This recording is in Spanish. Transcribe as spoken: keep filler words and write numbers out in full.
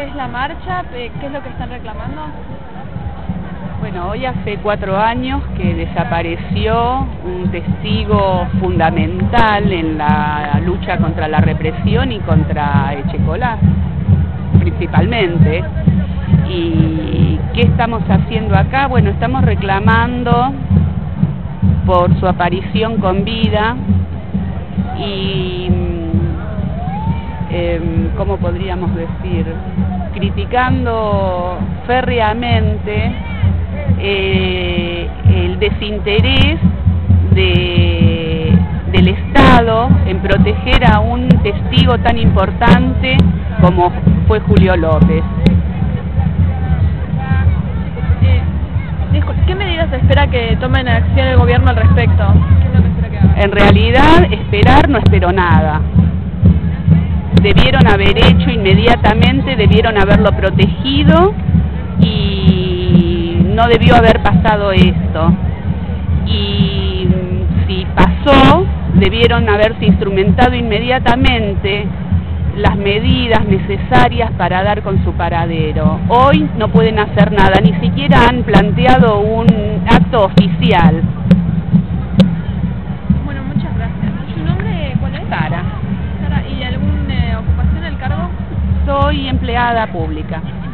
es la marcha? ¿Qué es lo que están reclamando? Bueno, hoy hace cuatro años que desapareció un testigo fundamental en la lucha contra la represión y contra Echecolás, principalmente. ¿Y qué estamos haciendo acá? Bueno, estamos reclamando por su aparición con vida y, eh, ¿cómo podríamos decir? Criticando férreamente eh, el desinterés de, del Estado en proteger a un testigo tan importante como fue Julio López. ¿Qué medidas se espera que tomen acción el gobierno al respecto? ¿Qué es lo que espera que haga? En realidad, esperar no espero nada. Debieron haber hecho inmediatamente, debieron haberlo protegido y no debió haber pasado esto. Y si pasó, debieron haberse instrumentado inmediatamente las medidas necesarias para dar con su paradero. Hoy no pueden hacer nada, ni siquiera han planteado un acto oficial. Bueno, muchas gracias. ¿Su nombre cuál es? Sara. Sara, ¿y alguna eh, ocupación del cargo? Soy empleada pública.